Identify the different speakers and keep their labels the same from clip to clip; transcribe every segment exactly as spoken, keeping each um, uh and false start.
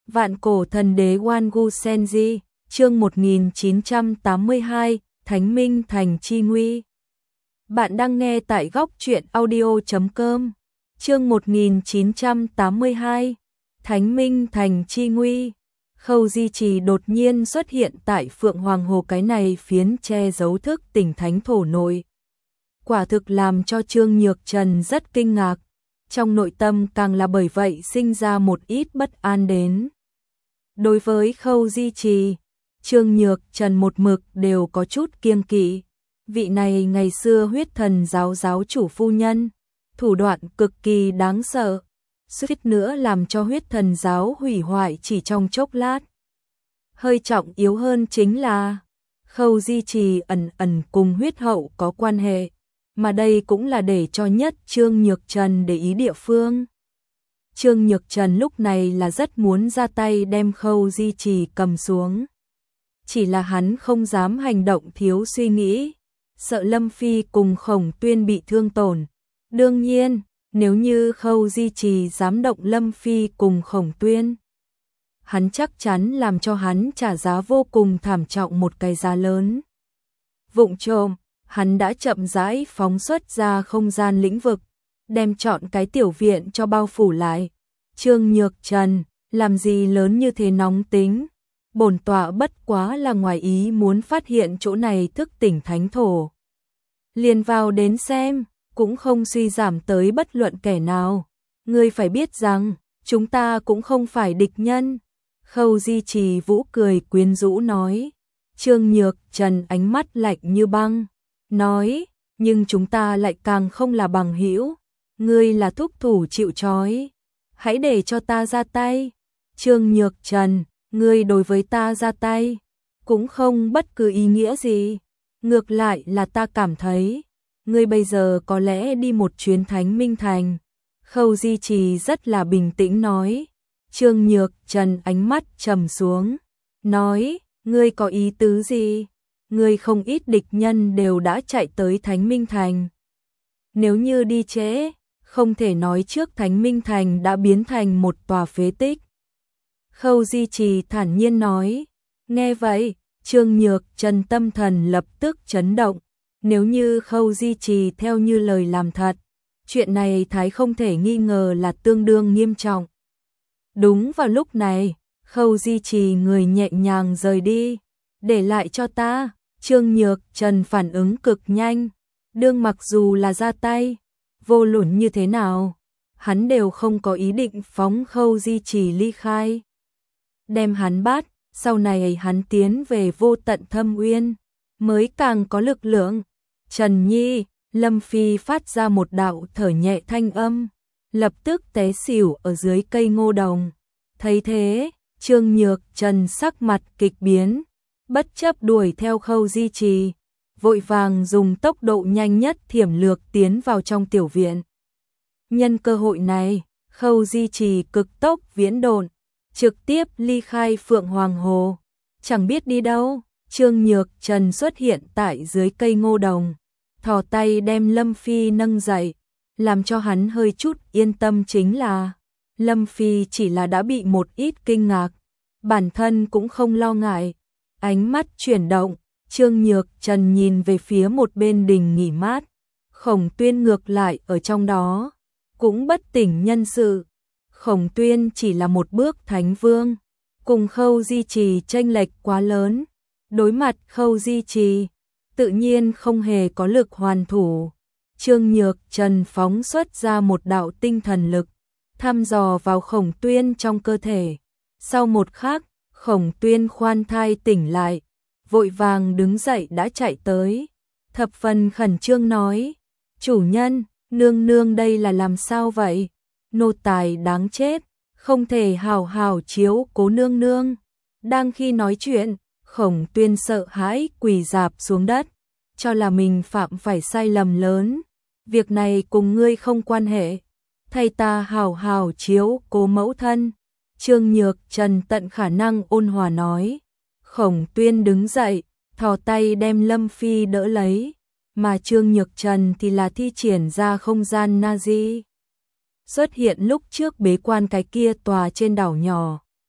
Speaker 1: Vạn cổ thần đế Wangu Senji, chương một nghìn chín trăm tám mươi hai, Thánh Minh Thành chi nguy. Bạn đang nghe tại góc truyện audio chấm com. Chương một nghìn chín trăm tám mươi hai, Thánh Minh Thành chi nguy. Khâu Di Trì đột nhiên xuất hiện tại Phượng Hoàng Hồ, cái này phiến che giấu thức tỉnh thánh thổ nội. Quả thực làm cho Trương Nhược Trần rất kinh ngạc, trong nội tâm càng là bởi vậy sinh ra một ít bất an đến. Đối với Khâu Di Trì, Trương Nhược Trần một mực đều có chút kiêng kỵ. Vị này ngày xưa huyết thần giáo giáo chủ phu nhân, thủ đoạn cực kỳ đáng sợ, suýt nữa làm cho huyết thần giáo hủy hoại chỉ trong chốc lát. Hơi trọng yếu hơn chính là Khâu Di Trì ẩn ẩn cùng huyết hậu có quan hệ, mà đây cũng là để cho nhất Trương Nhược Trần để ý địa phương. Trương Nhược Trần lúc này là rất muốn ra tay đem Khâu Di Trì cầm xuống. Chỉ là hắn không dám hành động thiếu suy nghĩ, sợ Lâm Phi cùng Khổng Tuyên bị thương tổn. Đương nhiên, nếu như Khâu Di Trì dám động Lâm Phi cùng Khổng Tuyên, hắn chắc chắn làm cho hắn trả giá vô cùng thảm trọng, một cái giá lớn. Vụng trộm, hắn đã chậm rãi phóng xuất ra không gian lĩnh vực, đem chọn cái tiểu viện cho bao phủ lại. Trương Nhược Trần, làm gì lớn như thế nóng tính? Bổn tọa bất quá là ngoài ý muốn phát hiện chỗ này thức tỉnh thánh thổ, liền vào đến xem, cũng không suy giảm tới bất luận kẻ nào. Ngươi phải biết rằng, chúng ta cũng không phải địch nhân. Khâu Di Trì vũ cười quyến rũ nói. Trương Nhược Trần ánh mắt lạnh như băng, nói, nhưng chúng ta lại càng không là bằng hữu. Ngươi là thúc thủ chịu trói, hãy để cho ta ra tay. Trương Nhược Trần, ngươi đối với ta ra tay cũng không bất cứ ý nghĩa gì. Ngược lại là ta cảm thấy, ngươi bây giờ có lẽ đi một chuyến Thánh Minh Thành. Khâu Di Trì rất là bình tĩnh nói. Trương Nhược Trần ánh mắt trầm xuống, nói, ngươi có ý tứ gì? Ngươi không ít địch nhân đều đã chạy tới Thánh Minh Thành. Nếu như đi trễ, không thể nói trước Thánh Minh Thành đã biến thành một tòa phế tích. Khâu Di Trì thản nhiên nói. Nghe vậy, Trương Nhược Trần tâm thần lập tức chấn động. Nếu như Khâu Di Trì theo như lời làm thật, chuyện này thái không thể nghi ngờ là tương đương nghiêm trọng. Đúng vào lúc này, Khâu Di Trì người nhẹ nhàng rời đi, để lại cho ta. Trương Nhược Trần phản ứng cực nhanh, đương mặc dù là ra tay, vô luận như thế nào, hắn đều không có ý định phóng Khâu Di Trì ly khai. Đem hắn bắt, sau này hắn tiến về vô tận thâm uyên, mới càng có lực lượng. Trần Nhi, Lâm Phi phát ra một đạo thở nhẹ thanh âm, lập tức té xỉu ở dưới cây ngô đồng. Thấy thế, Trương Nhược Trần sắc mặt kịch biến, bất chấp đuổi theo Khâu Di Trì, vội vàng dùng tốc độ nhanh nhất thiểm lược tiến vào trong tiểu viện. Nhân cơ hội này, Khâu Di Trì cực tốc viễn độn, trực tiếp ly khai Phượng Hoàng Hồ. Chẳng biết đi đâu, Trương Nhược Trần xuất hiện tại dưới cây ngô đồng, thò tay đem Lâm Phi nâng dậy, làm cho hắn hơi chút yên tâm chính là Lâm Phi chỉ là đã bị một ít kinh ngạc, bản thân cũng không lo ngại. Ánh mắt chuyển động, Trương Nhược Trần nhìn về phía một bên đình nghỉ mát. Khổng Tuyên ngược lại ở trong đó, cũng bất tỉnh nhân sự. Khổng Tuyên chỉ là một bước thánh vương, cùng Khâu Di Trì chênh lệch quá lớn. Đối mặt Khâu Di Trì, tự nhiên không hề có lực hoàn thủ. Trương Nhược Trần phóng xuất ra một đạo tinh thần lực, thăm dò vào Khổng Tuyên trong cơ thể. Sau một khắc, Khổng Tuyên khoan thai tỉnh lại, vội vàng đứng dậy đã chạy tới, thập phần khẩn trương nói, chủ nhân, nương nương đây là làm sao vậy? Nô tài đáng chết, không thể hào hào chiếu cố nương nương. Đang khi nói chuyện, Khổng Tuyên sợ hãi quỳ rạp xuống đất, cho là mình phạm phải sai lầm lớn. Việc này cùng ngươi không quan hệ, thay ta hào hào chiếu cố mẫu thân. Trương Nhược Trần tận khả năng ôn hòa nói. Khổng Tuyên đứng dậy, thò tay đem Lâm Phi đỡ lấy, mà Trương Nhược Trần thì là thi triển ra không gian Nazi, xuất hiện lúc trước bế quan cái kia tòa trên đảo nhỏ.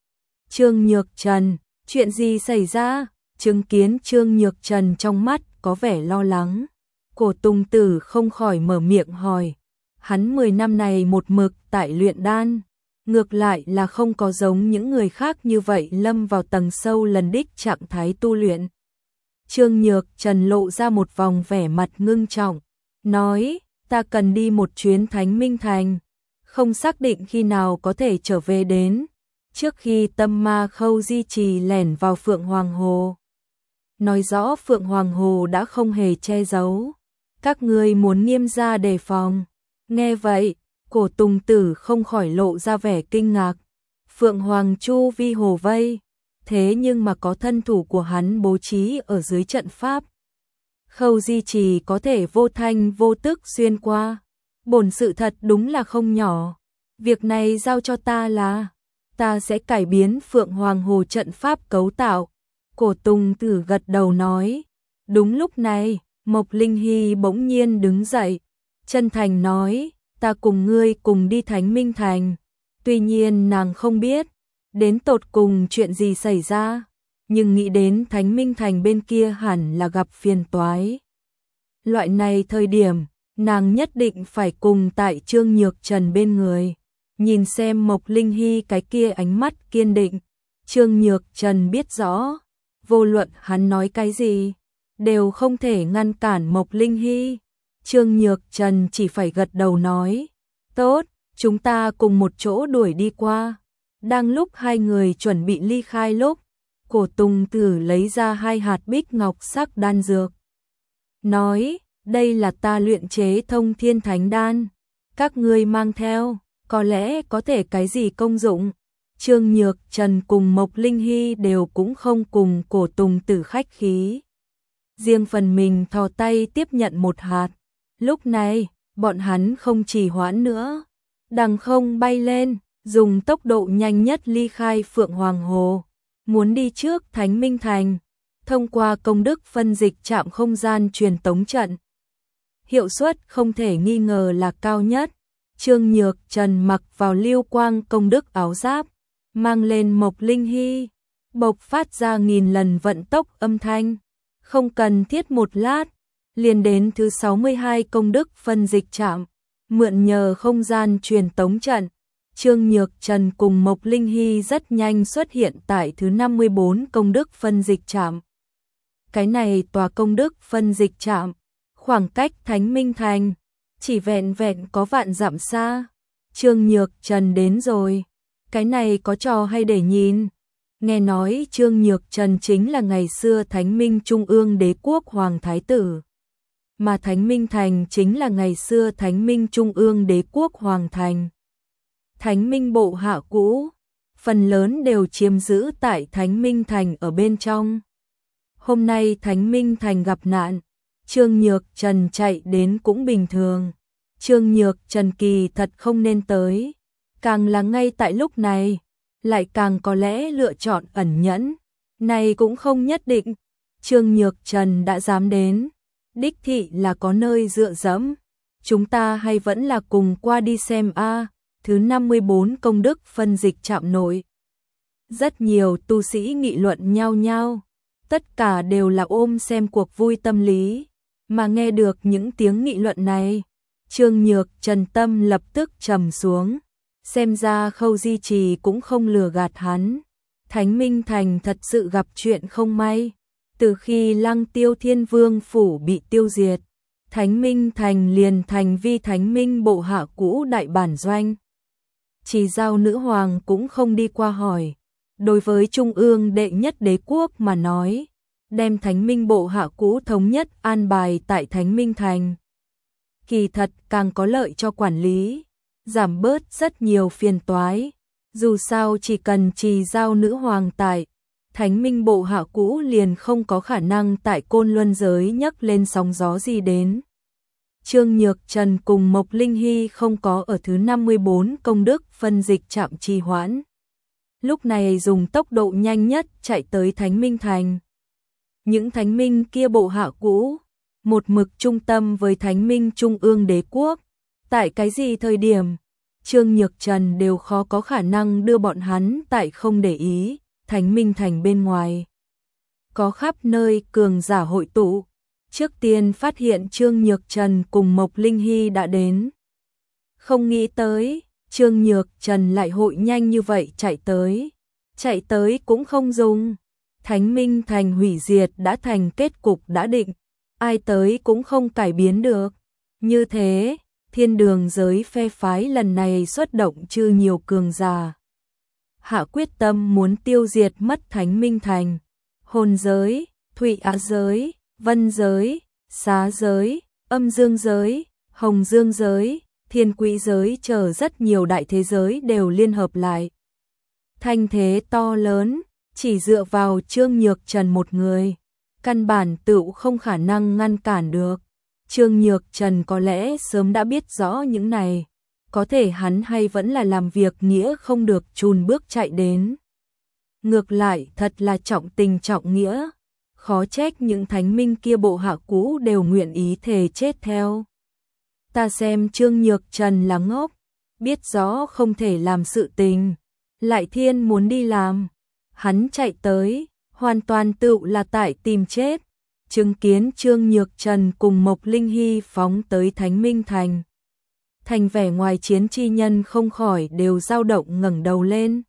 Speaker 1: Trương Nhược Trần, chuyện gì xảy ra? Chứng kiến Trương Nhược Trần trong mắt có vẻ lo lắng. Cổ Tùng Tử không khỏi mở miệng hỏi. Hắn mười năm này một mực tại luyện đan. Ngược lại là không có giống những người khác như vậy lâm vào tầng sâu lần đích trạng thái tu luyện. Trương Nhược Trần lộ ra một vòng vẻ mặt ngưng trọng. Nói, ta cần đi một chuyến Thánh Minh Thành. Không xác định khi nào có thể trở về đến. Trước khi Tâm Ma Khâu Di Trì lẻn vào Phượng Hoàng Hồ. Nói rõ Phượng Hoàng Hồ đã không hề che giấu. Các ngươi muốn nghiêm gia đề phòng. Nghe vậy, Cổ Tùng Tử không khỏi lộ ra vẻ kinh ngạc. Phượng Hoàng chu vi hồ vây. Thế nhưng mà có thân thủ của hắn bố trí ở dưới trận pháp. Khâu Di Trì có thể vô thanh vô tức xuyên qua. Bổn sự thật đúng là không nhỏ. Việc này giao cho ta là, ta sẽ cải biến Phượng Hoàng Hồ trận pháp cấu tạo. Cổ Tùng Tử gật đầu nói. Đúng lúc này, Mộc Linh Hy bỗng nhiên đứng dậy. Chân thành nói, ta cùng ngươi cùng đi Thánh Minh Thành. Tuy nhiên nàng không biết, đến tột cùng chuyện gì xảy ra. Nhưng nghĩ đến Thánh Minh Thành bên kia hẳn là gặp phiền toái. Loại này thời điểm, nàng nhất định phải cùng tại Trương Nhược Trần bên người. Nhìn xem Mộc Linh Hy cái kia ánh mắt kiên định. Trương Nhược Trần biết rõ, vô luận hắn nói cái gì, đều không thể ngăn cản Mộc Linh Hy. Trương Nhược Trần chỉ phải gật đầu nói, tốt, chúng ta cùng một chỗ đuổi đi qua. Đang lúc hai người chuẩn bị ly khai lúc, Cổ Tùng Tử lấy ra hai hạt bích ngọc sắc đan dược. Nói, đây là ta luyện chế Thông Thiên Thánh Đan. Các ngươi mang theo, có lẽ có thể cái gì công dụng. Trương Nhược Trần cùng Mộc Linh Hy đều cũng không cùng Cổ Tùng Tử khách khí. Riêng phần mình thò tay tiếp nhận một hạt. Lúc này, bọn hắn không trì hoãn nữa. Đằng không bay lên, dùng tốc độ nhanh nhất ly khai Phượng Hoàng Hồ. Muốn đi trước Thánh Minh Thành, thông qua công đức phân dịch trạm không gian truyền tống trận. Hiệu suất không thể nghi ngờ là cao nhất. Trương Nhược Trần mặc vào lưu quang công đức áo giáp, mang lên Mộc Linh Hy, bộc phát ra nghìn lần vận tốc âm thanh. Không cần thiết một lát, liền đến thứ sáu mươi hai công đức phân dịch trạm, mượn nhờ không gian truyền tống trận. Trương Nhược Trần cùng Mộc Linh Hy rất nhanh xuất hiện tại thứ năm mươi bốn công đức phân dịch trạm. Cái này tòa công đức phân dịch trạm, khoảng cách Thánh Minh Thành chỉ vẹn vẹn có vạn dặm xa. Trương Nhược Trần đến rồi, cái này có trò hay để nhìn. Nghe nói Trương Nhược Trần chính là ngày xưa Thánh Minh Trung ương Đế quốc Hoàng Thái Tử, mà Thánh Minh Thành chính là ngày xưa Thánh Minh Trung ương Đế quốc Hoàng Thành. Thánh Minh bộ hạ cũ, phần lớn đều chiếm giữ tại Thánh Minh Thành ở bên trong. Hôm nay Thánh Minh Thành gặp nạn, Trương Nhược Trần chạy đến cũng bình thường. Trương Nhược Trần kỳ thật không nên tới, càng là ngay tại lúc này, lại càng có lẽ lựa chọn ẩn nhẫn. Này cũng không nhất định, Trương Nhược Trần đã dám đến, đích thị là có nơi dựa dẫm. Chúng ta hay vẫn là cùng qua đi xem a. Thứ năm mươi bốn công đức phân dịch trạm nội. Rất nhiều tu sĩ nghị luận nhau nhau, tất cả đều là ôm xem cuộc vui tâm lý, mà nghe được những tiếng nghị luận này, Trương Nhược Trần tâm lập tức trầm xuống. Xem ra Khâu Di Trì cũng không lừa gạt hắn. Thánh Minh Thành thật sự gặp chuyện không may. Từ khi Lăng Tiêu Thiên Vương phủ bị tiêu diệt, Thánh Minh Thành liền thành vi Thánh Minh bộ hạ cũ đại bản doanh. Chỉ giao nữ hoàng cũng không đi qua hỏi. Đối với Trung ương đệ nhất đế quốc mà nói, đem Thánh Minh bộ hạ cũ thống nhất an bài tại Thánh Minh Thành, kỳ thật càng có lợi cho quản lý, giảm bớt rất nhiều phiền toái. Dù sao chỉ cần trì giao nữ hoàng tại Thánh Minh bộ hạ cũ liền không có khả năng tại Côn Luân giới nhấc lên sóng gió gì đến. Trương Nhược Trần cùng Mộc Linh Hy không có ở thứ năm mươi bốn công đức phân dịch trạm trì hoãn. Lúc này dùng tốc độ nhanh nhất chạy tới Thánh Minh Thành. Những Thánh Minh kia bộ hạ cũ, một mực trung tâm với Thánh Minh Trung ương Đế quốc. Tại cái gì thời điểm, Trương Nhược Trần đều khó có khả năng đưa bọn hắn tại không để ý, Thánh Minh Thành bên ngoài. Có khắp nơi cường giả hội tụ, trước tiên phát hiện Trương Nhược Trần cùng Mộc Linh Hy đã đến. Không nghĩ tới, Trương Nhược Trần lại hội nhanh như vậy chạy tới. Chạy tới cũng không dùng. Thánh Minh Thành hủy diệt đã thành kết cục đã định, ai tới cũng không cải biến được. Như thế, thiên đường giới phe phái lần này xuất động chư nhiều cường giả. Hạ quyết tâm muốn tiêu diệt mất Thánh Minh Thành. Hồn giới, Thụy Á giới, Vân giới, Xá giới, Âm Dương giới, Hồng Dương giới, Thiên Quỹ giới chờ rất nhiều đại thế giới đều liên hợp lại. Thanh thế to lớn, chỉ dựa vào Trương Nhược Trần một người, căn bản tựu không khả năng ngăn cản được. Trương Nhược Trần có lẽ sớm đã biết rõ những này, có thể hắn hay vẫn là làm việc nghĩa không được chùn bước chạy đến. Ngược lại thật là trọng tình trọng nghĩa, khó trách những thánh minh kia bộ hạ cũ đều nguyện ý thề chết theo. Ta xem Trương Nhược Trần là ngốc, biết rõ không thể làm sự tình, lại thiên muốn đi làm. Hắn chạy tới, hoàn toàn tự là tại tìm chết. Chứng kiến Trương Nhược Trần cùng Mộc Linh Hy phóng tới Thánh Minh Thành. Thành vẻ ngoài chiến chi nhân không khỏi đều dao động ngẩng đầu lên.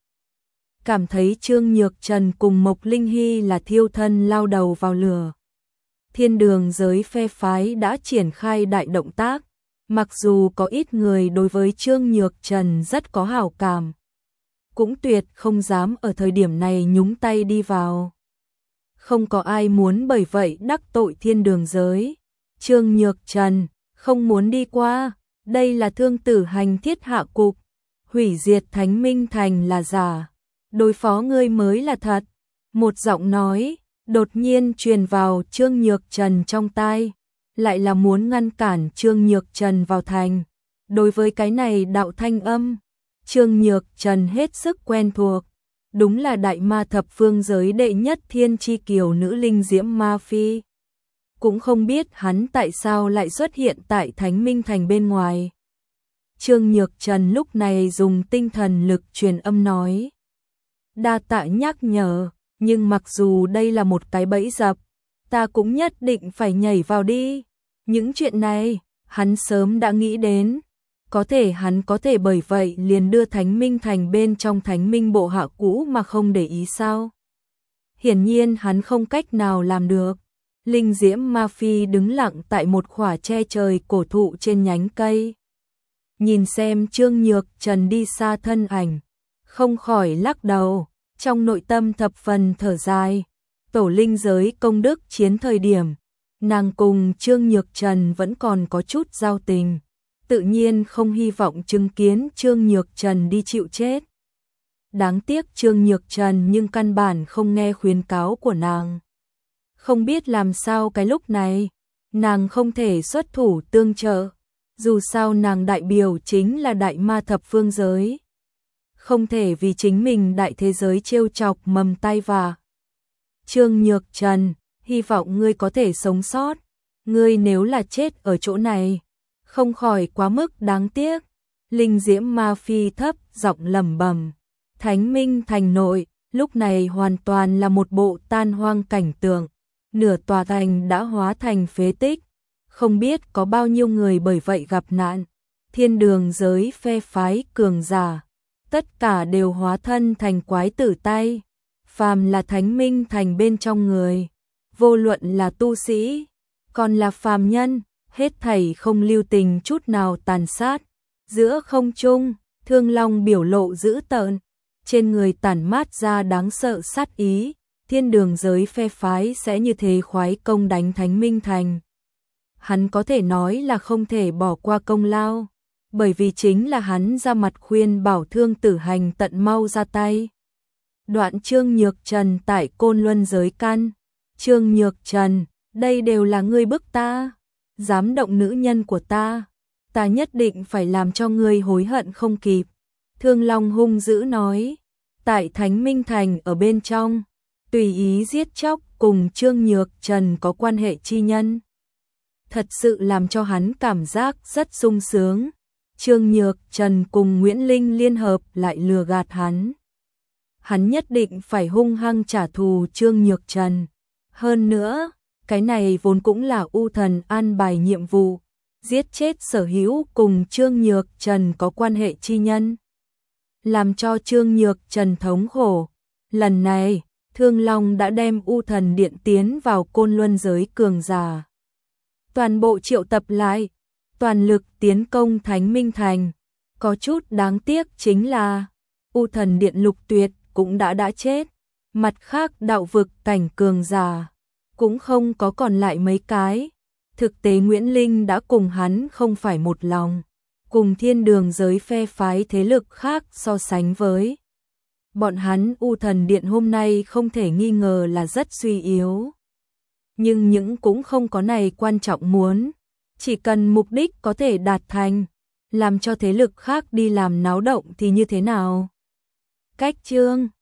Speaker 1: Cảm thấy Trương Nhược Trần cùng Mộc Linh Hy là thiêu thân lao đầu vào lửa. Thiên đường giới phe phái đã triển khai đại động tác, mặc dù có ít người đối với Trương Nhược Trần rất có hảo cảm, cũng tuyệt không dám ở thời điểm này nhúng tay đi vào. Không có ai muốn bởi vậy đắc tội thiên đường giới. Trương Nhược Trần không muốn đi qua, đây là thương tử hành thiết hạ cục, hủy diệt Thánh Minh Thành là giả, đối phó ngươi mới là thật. Một giọng nói đột nhiên truyền vào Trương Nhược Trần trong tai, lại là muốn ngăn cản Trương Nhược Trần vào thành. Đối với cái này đạo thanh âm, Trương Nhược Trần hết sức quen thuộc, đúng là đại ma thập phương giới đệ nhất thiên chi kiều nữ linh Diễm Ma Phi. Cũng không biết hắn tại sao lại xuất hiện tại Thánh Minh Thành bên ngoài. Trương Nhược Trần lúc này dùng tinh thần lực truyền âm nói. Đa tạ nhắc nhở, nhưng mặc dù đây là một cái bẫy dập, ta cũng nhất định phải nhảy vào đi. Những chuyện này, hắn sớm đã nghĩ đến. Có thể hắn có thể bởi vậy liền đưa Thánh Minh Thành bên trong Thánh Minh bộ hạ cũ mà không để ý sao? Hiển nhiên hắn không cách nào làm được. Linh Diễm Ma Phi đứng lặng tại một khỏa che trời cổ thụ trên nhánh cây. Nhìn xem Trương Nhược Trần đi xa thân ảnh, không khỏi lắc đầu, trong nội tâm thập phần thở dài. Tổ linh giới công đức chiến thời điểm, nàng cùng Trương Nhược Trần vẫn còn có chút giao tình, tự nhiên không hy vọng chứng kiến Trương Nhược Trần đi chịu chết. Đáng tiếc Trương Nhược Trần nhưng căn bản không nghe khuyến cáo của nàng. Không biết làm sao cái lúc này, nàng không thể xuất thủ tương trợ, dù sao nàng đại biểu chính là đại ma thập phương giới. Không thể vì chính mình đại thế giới trêu chọc mầm tay vạ. Trương Nhược Trần, hy vọng ngươi có thể sống sót, ngươi nếu là chết ở chỗ này, không khỏi quá mức đáng tiếc. Linh Diễm Ma Phi thấp giọng lẩm bẩm. Thánh Minh Thành nội, lúc này hoàn toàn là một bộ tan hoang cảnh tượng. Nửa tòa thành đã hóa thành phế tích, không biết có bao nhiêu người bởi vậy gặp nạn. Thiên đường giới phe phái cường giả, tất cả đều hóa thân thành quái tử tay. Phàm là Thánh Minh Thành bên trong người, vô luận là tu sĩ, còn là phàm nhân, hết thảy không lưu tình chút nào tàn sát. Giữa không trung, Thương Long biểu lộ dữ tợn, trên người tản mát ra đáng sợ sát ý. Thiên đường giới phe phái sẽ như thế khoái công đánh Thánh Minh Thành. Hắn có thể nói là không thể bỏ qua công lao, bởi vì chính là hắn ra mặt khuyên bảo Thương Tử Hành tận mau ra tay. Đoạn Trương Nhược Trần tại Côn Luân giới căn. Trương Nhược Trần, đây đều là ngươi bức ta, dám động nữ nhân của ta, ta nhất định phải làm cho ngươi hối hận không kịp. Thương Long hung dữ nói, tại Thánh Minh Thành ở bên trong, tùy ý giết chóc cùng Trương Nhược Trần có quan hệ chi nhân. Thật sự làm cho hắn cảm giác rất sung sướng. Trương Nhược Trần cùng Nguyễn Linh liên hợp lại lừa gạt hắn. Hắn nhất định phải hung hăng trả thù Trương Nhược Trần. Hơn nữa, cái này vốn cũng là U Thần an bài nhiệm vụ, giết chết sở hữu cùng Trương Nhược Trần có quan hệ chi nhân, làm cho Trương Nhược Trần thống khổ. Lần này, Thương Long đã đem U Thần Điện tiến vào Côn Luân giới cường giả. Toàn bộ triệu tập lại, toàn lực tiến công Thánh Minh Thành. Có chút đáng tiếc chính là U Thần Điện Lục Tuyệt cũng đã đã chết. Mặt khác đạo vực cảnh cường giả cũng không có còn lại mấy cái. Thực tế Nguyễn Linh đã cùng hắn không phải một lòng. Cùng thiên đường giới phe phái thế lực khác so sánh với bọn hắn, U Thần Điện hôm nay không thể nghi ngờ là rất suy yếu. Nhưng những cũng không có này quan trọng muốn. Chỉ cần mục đích có thể đạt thành, làm cho thế lực khác đi làm náo động thì như thế nào? Cách chương